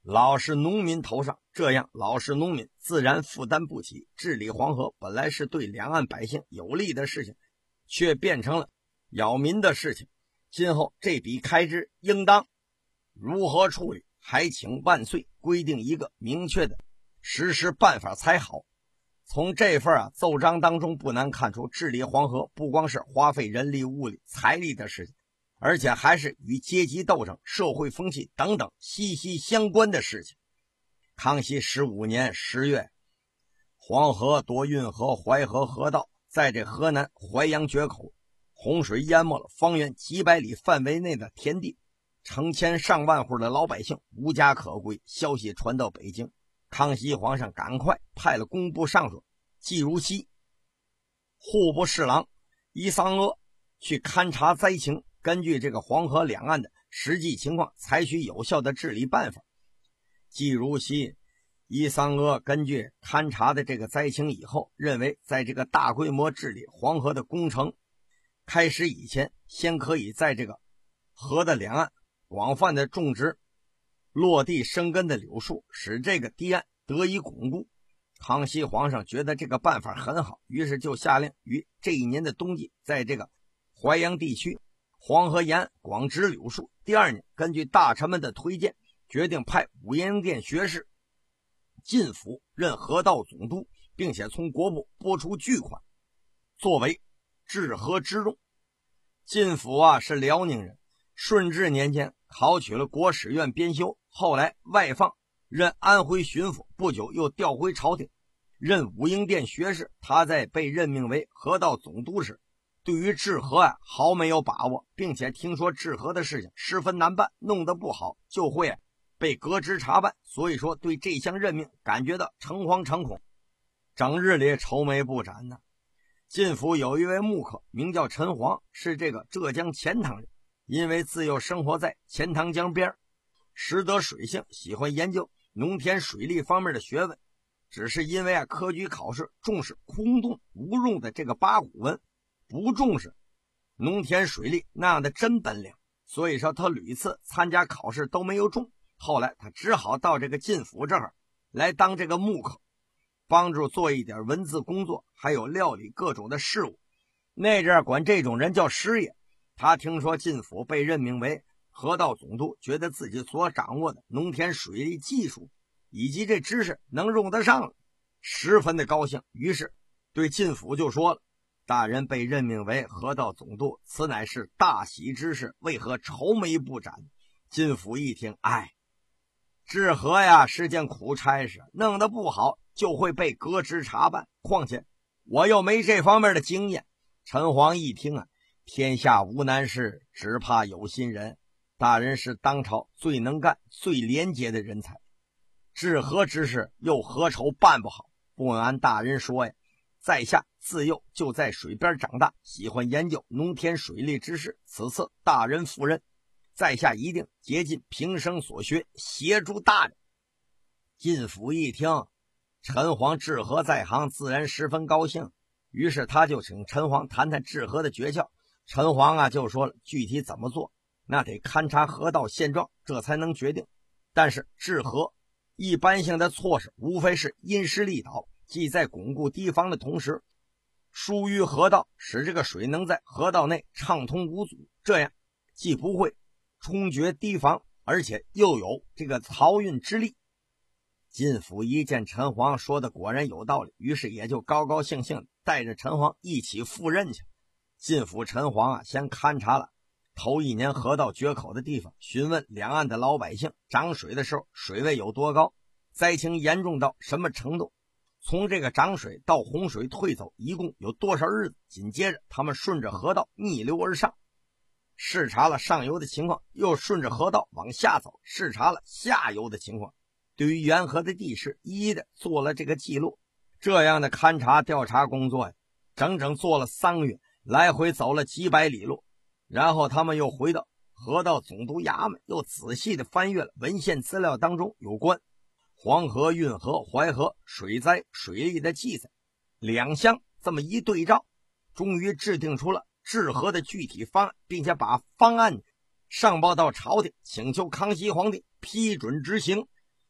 老是农民头上，这样老是农民自然负担不起。治理黄河本来是对两岸百姓有利的事情，却变成了扰民的事情。今后这笔开支应当如何处理，还请万岁规定一个明确的实施办法才好。从这份啊奏章当中不难看出，治理黄河不光是花费人力物力财力的事情，而且还是与阶级斗争、社会风气等等息息相关的事情。康熙十五年十月，黄河夺运河淮河河道在这河南淮阳决口，洪水淹没了方圆几百里范围内的田地，成千上万户的老百姓无家可归。消息传到北京，康熙皇上赶快派了工部尚书季如西、户部侍郎伊桑阿去勘察灾情，根据这个黄河两岸的实际情况采取有效的治理办法。季如西、伊桑阿根据勘察的这个灾情以后，认为在这个大规模治理黄河的工程开始以前，先可以在这个河的两岸广泛的种植落地生根的柳树，使这个堤岸得以巩固。康熙皇上觉得这个办法很好，于是就下令于这一年的冬季，在这个淮阳地区黄河沿岸广植柳树。第二年，根据大臣们的推荐，决定派武英殿学士进府任河道总督，并且从国部拨出巨款作为治河之用。进府啊是辽宁人，顺治年间考取了国史院编修，后来外放任安徽巡抚，不久又调回朝廷任武英殿学士。他在被任命为河道总督时，对于治河啊毫没有把握，并且听说治河的事情十分难办，弄得不好就会、啊、被革职查办，所以说对这项任命感觉到诚惶诚恐，整日里愁眉不展呢。进府有一位木客名叫陈黄，是这个浙江钱塘人，因为自幼生活在钱塘江边，识得水性，喜欢研究农田水利方面的学问。只是因为啊科举考试重视空洞无用的这个八股文，不重视农田水利那样的真本领，所以说他屡次参加考试都没有中。后来他只好到这个进府这儿来当这个木客，帮助做一点文字工作，还有料理各种的事务。那阵管这种人叫师爷。他听说进府被任命为河道总督，觉得自己所掌握的农田水利技术以及这知识能用得上了，十分的高兴，于是对进府就说了：大人被任命为河道总督，此乃是大喜之事，为何愁眉不展？进府一听，哎，治河呀是件苦差事，弄得不好就会被革职查办，况且我又没这方面的经验。陈黄一听啊，天下无难事，只怕有心人。大人是当朝最能干最廉洁的人才，治河之事又何愁办不好？不瞒大人说呀，在下自幼就在水边长大，喜欢研究农田水利之事，此次大人赴任，在下一定竭尽平生所学，协助大人。进府一听陈黄治河在行，自然十分高兴，于是他就请陈黄谈谈治河的诀窍。陈黄啊就说了，具体怎么做那得勘察河道现状，这才能决定。但是治河一般性的措施无非是因势利导，即在巩固堤防的同时疏于河道，使这个水能在河道内畅通无阻，这样既不会冲决堤防，而且又有这个漕运之力。进府一见陈黄说的果然有道理，于是也就高高兴兴带着陈黄一起赴任去。进府陈黄啊先勘察了头一年河道决口的地方，询问两岸的老百姓涨水的时候水位有多高，灾情严重到什么程度，从这个涨水到洪水退走一共有多少日子。紧接着他们顺着河道逆流而上，视察了上游的情况，又顺着河道往下走，视察了下游的情况，对于沿河的地势一一的做了这个记录。这样的勘察调查工作呀，整整做了三个月，来回走了几百里路。然后他们又回到河道总督衙门，又仔细的翻阅了文献资料当中有关黄河、运河、淮河水灾水利的记载，两相这么一对照，终于制定出了治河的具体方案，并且把方案上报到朝廷，请求康熙皇帝批准执行。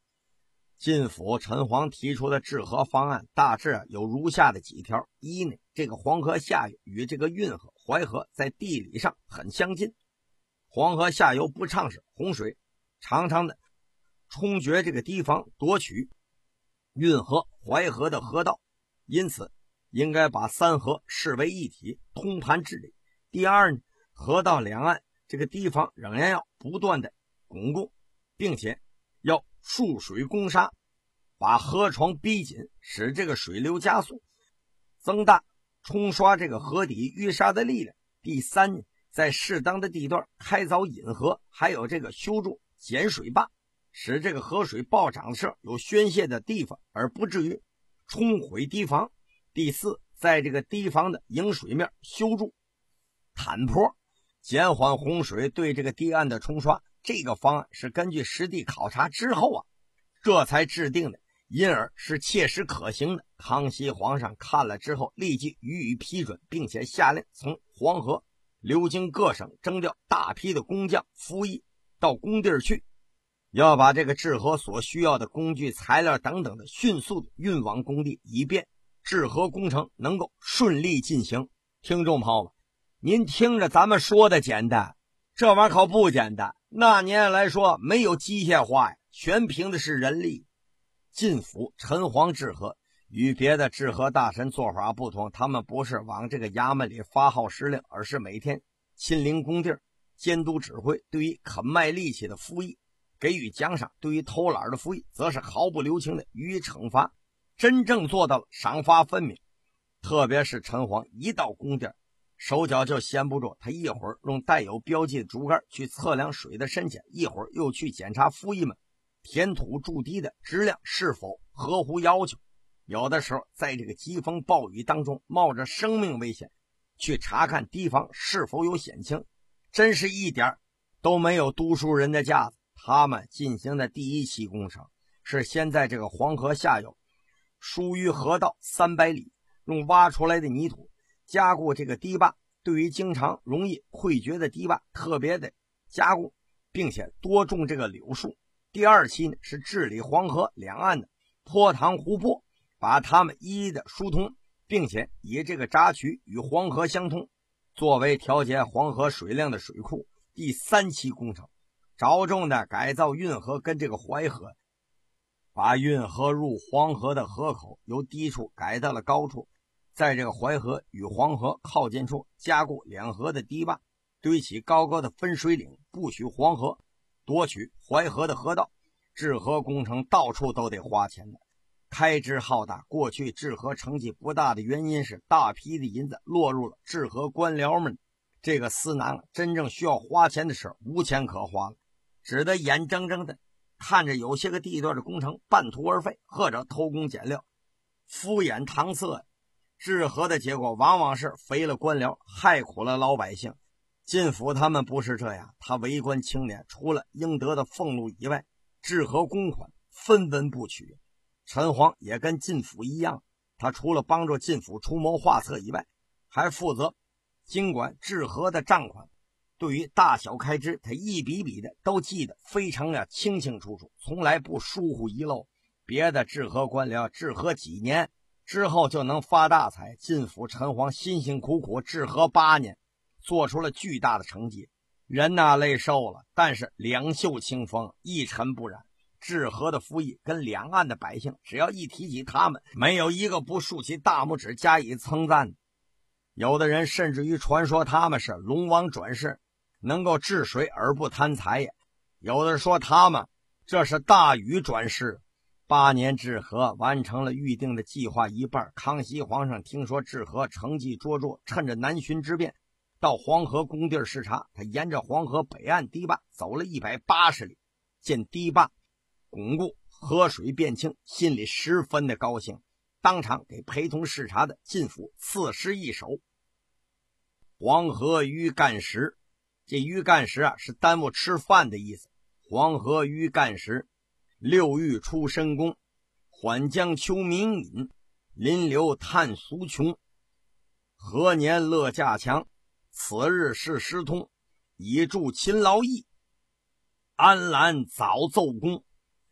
晋府陈璜提出的治河方案大致有如下的几条：一呢，这个黄河下游与这个运河、淮河在地理上很相近，黄河下游不畅时，洪水常常的冲决这个地方，夺取运河、淮河的河道，因此应该把三河视为一体，通盘治理。第二呢，河道两岸这个地方仍然要不断的巩固，并且要疏水攻沙，把河床逼紧，使这个水流加速，增大冲刷这个河底淤沙的力量。第三呢，在适当的地段开凿引河，还有这个修筑减水坝，使这个河水暴涨的时候有宣泄的地方，而不至于冲毁堤防。第四，在这个堤防的迎水面修筑坦坡，减缓洪水对这个堤岸的冲刷。这个方案是根据实地考察之后啊，这才制定的，因而是切实可行的。康熙皇上看了之后，立即予以批准，并且下令从黄河流经各省征调大批的工匠夫役到工地去，要把这个治河所需要的工具、材料等等的迅速的运往工地，以便治河工程能够顺利进行。听众朋友们，您听着咱们说的简单，这玩意儿可不简单。那年来说没有机械化呀，全凭的是人力。晋府陈璜治河与别的治河大臣做法不同，他们不是往这个衙门里发号施令，而是每天亲临工地监督指挥，对于肯卖力气的夫役给予奖赏，对于偷懒的夫役则是毫不留情的予以惩罚，真正做到了赏罚分明。特别是陈璜一到工地，手脚就闲不住，他一会儿用带有标记的竹竿去测量水的深浅，一会儿又去检查夫役们填土筑堤的质量是否合乎要求，有的时候在这个疾风暴雨当中冒着生命危险去查看堤防是否有险情，真是一点都没有读书人的架子。他们进行的第一期工程是先在这个黄河下游疏于河道三百里，用挖出来的泥土加固这个堤坝，对于经常容易溃决的堤坝特别的加固，并且多种这个柳树。第二期呢，是治理黄河两岸的坡塘湖泊，把它们一一的疏通，并且以这个闸渠与黄河相通，作为调节黄河水量的水库。第三期工程着重的改造运河跟这个淮河，把运河入黄河的河口由低处改到了高处，在这个淮河与黄河靠近处加固两河的堤坝，堆起高高的分水岭，不许黄河夺取淮河的河道。治河工程到处都得花钱的，开支浩大。过去治河成绩不大的原因是大批的银子落入了治河官僚们这个司囊，真正需要花钱的时候无钱可花了，只得眼睁睁的看着有些个地段的工程半途而废，或者偷工减料、敷衍搪塞。治河的结果往往是肥了官僚，害苦了老百姓。晋府他们不是这样，他为官清廉，除了应得的俸禄以外，治河公款分文不取。陈璜也跟晋府一样，他除了帮助晋府出谋划策以外，还负责经管治河的账款，对于大小开支他一笔笔的都记得非常的清清楚楚，从来不疏忽遗漏。别的治河官僚治河几年之后就能发大财，晋府陈璜辛辛苦苦治河八年，做出了巨大的成绩，人呐累瘦了，但是两袖清风，一尘不染。治河的夫役跟两岸的百姓，只要一提起他们，没有一个不竖起大拇指加以称赞。有的人甚至于传说他们是龙王转世，能够治水而不贪财也。有的说他们这是大禹转世。八年治河完成了预定的计划一半，康熙皇上听说治河成绩卓著，趁着南巡之变到黄河工地视察，他沿着黄河北岸堤坝走了一百八十里，见堤坝巩固，河水变清，心里十分的高兴，当场给陪同视察的晋府赐诗一首：黄河鱼干时。这鱼干时啊，是耽误吃饭的意思。黄河鱼干时，六欲出深宫，缓江秋明饮，临流叹俗穷。何年乐稼强，此日是师通，以助勤劳役，安澜早奏功。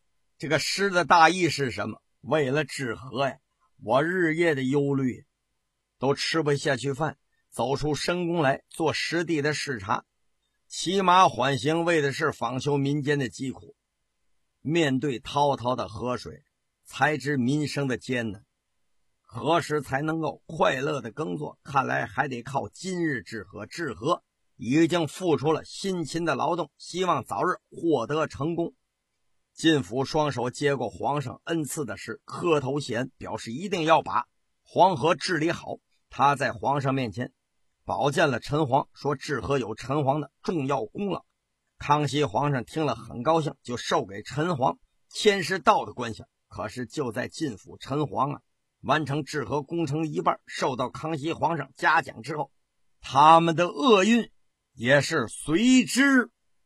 这个诗的大意是什么？为了治河呀，我日夜的忧虑，都吃不下去饭，走出深宫来做实地的视察，骑马缓行，为的是访求民间的疾苦。面对滔滔的河水，才知民生的艰难，何时才能够快乐的耕作？看来还得靠今日治河。治河已经付出了辛勤的劳动，希望早日获得成功。晋府双手接过皇上恩赐的事，磕头谢恩，表示一定要把黄河治理好。他在皇上面前保荐了陈黄，说治河有陈黄的重要功劳。康熙皇上听了很高兴，就授给陈黄千师道的官衔。可是就在晋府陈黄啊完成治河工程的一半，受到康熙皇上嘉奖之后，他们的厄运也是随之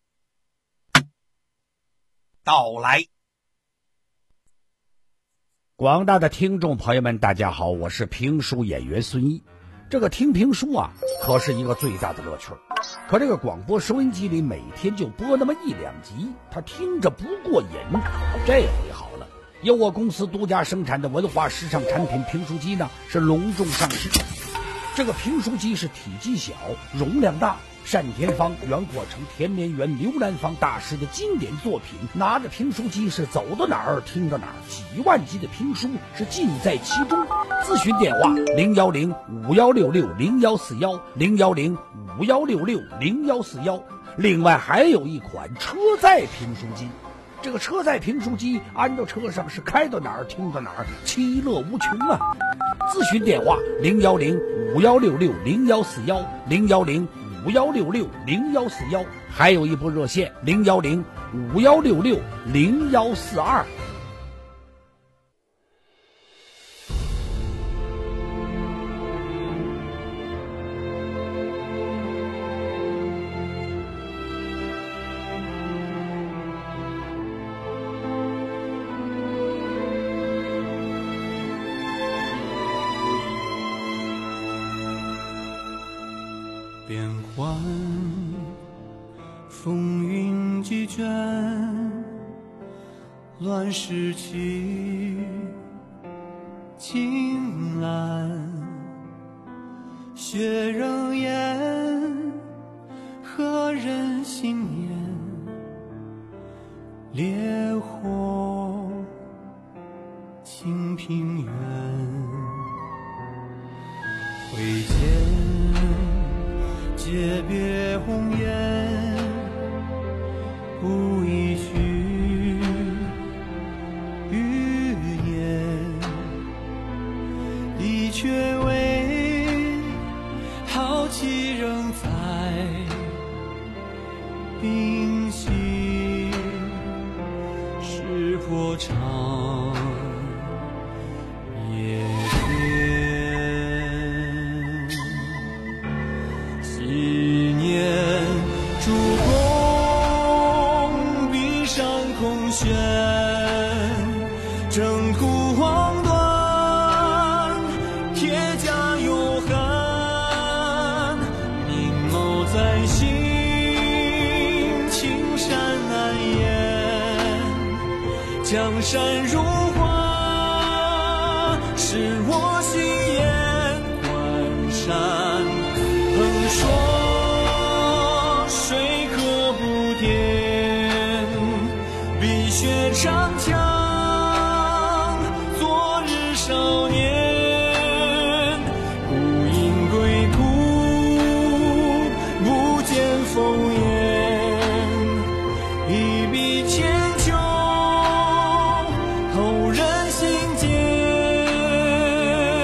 到来。 广大的听众朋友们，大家好，我是评书演员孙一。这个听评书啊，可是一个最大的乐趣。可这个广播收音机里每天就播那么一两集，他听着不过瘾。这回好了，由我公司独家生产的文化时尚产品评书机呢，是隆重上市。这个评书机是体积小，容量大，单田芳、袁国成、田连元、刘兰芳大师的经典作品。拿着评书机是走到哪儿听到哪儿，几万集的评书是尽在其中。咨询电话零幺零五幺六六零幺四幺零幺零五幺六六零幺四幺。另外还有一款车载评书机，这个车载评书机安到车上是开到哪儿听到哪儿，其乐无穷啊！咨询电话零幺零五幺六六零幺四幺零幺零五幺六六零幺四幺，还有一部热线零幺零五幺六六零幺四二。 变幻，风云几卷，乱世起，青蓝，血仍烟，何人心念？烈火，清平原，挥剑。诀别红颜，不一去欲言，一却为豪气仍在冰息，石破长夜间。一念烛光，闭上空悬，征途荒断，铁甲有痕，凝眸在心，青山难言，江山如画，是我心眼，关山横说水可不填，碧血长枪，昨日少年，孤影归途，不见烽烟，一笔千秋，后人心间。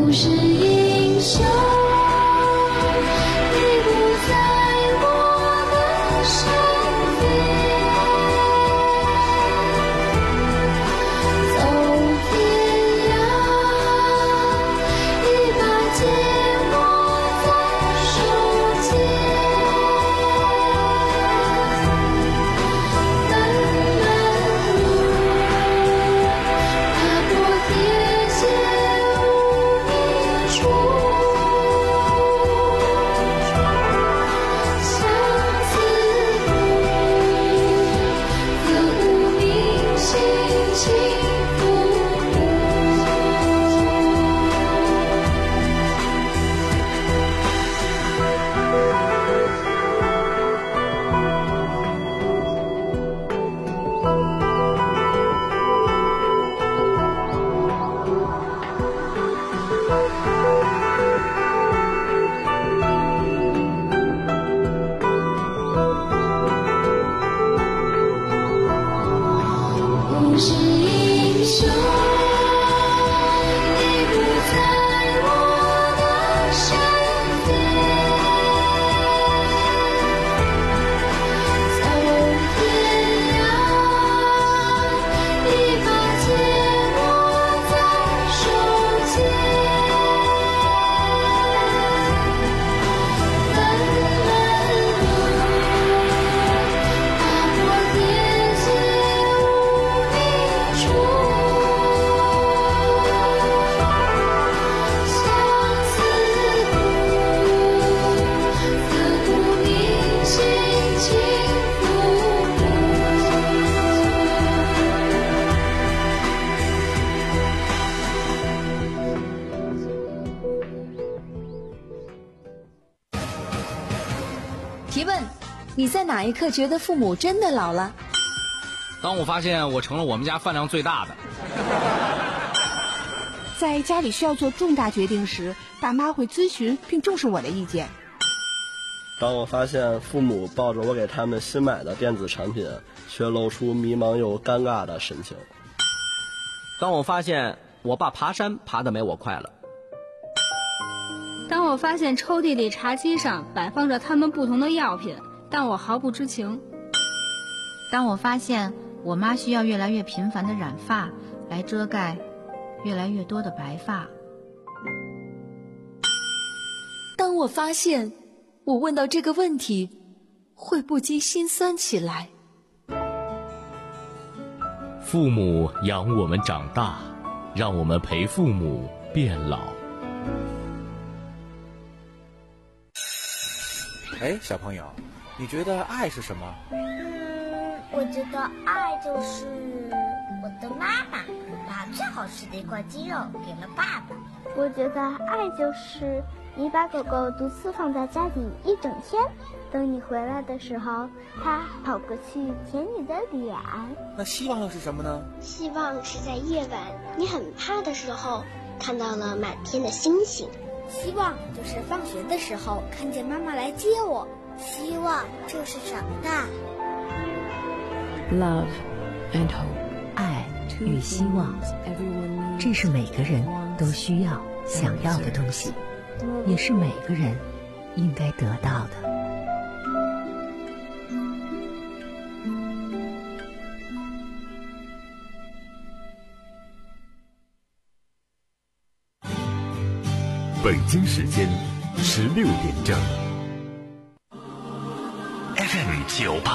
不是英雄，你不在我的身边，走天涯，一把剑握在手间，漫漫路，踏破铁鞋无觅处，相思苦，刻骨铭心，情不古。不是英雄，你不在我的身边，走天涯，一把剑握在手间，漫漫路，踏破铁鞋无觅处，相思苦，刻骨铭心，情不古。 提问：你在哪一刻觉得父母真的老了？ 当我发现我成了我们家饭量最大的。 在家里需要做重大决定时，爸妈会咨询并重视我的意见。 当我发现父母抱着我给他们新买的电子产品，却露出迷茫又尴尬的神情。 当我发现我爸爬山爬得没我快了。 当我发现抽屉里茶几上摆放着他们不同的药品，但我毫不知情。 当我发现我妈需要越来越频繁的染发来遮盖越来越多的白发。 当我发现我问到这个问题会不禁心酸起来。 父母养我们长大，让我们陪父母变老。 哎，小朋友，你觉得爱是什么？ 嗯，我觉得爱就是我的妈妈把最好吃的一块鸡肉给了爸爸。 我觉得爱就是你把狗狗独自放在家里一整天，等你回来的时候，它跑过去舔你的脸。 那希望又是什么呢？ 希望是在夜晚你很怕的时候，看到了满天的星星。 希望就是放学的时候看见妈妈来接我。 希望就是长大。 Love and hope， 爱与希望，这是每个人都需要、想要的东西，也是每个人应该得到的。 北京时间十六点整。 F M 九八。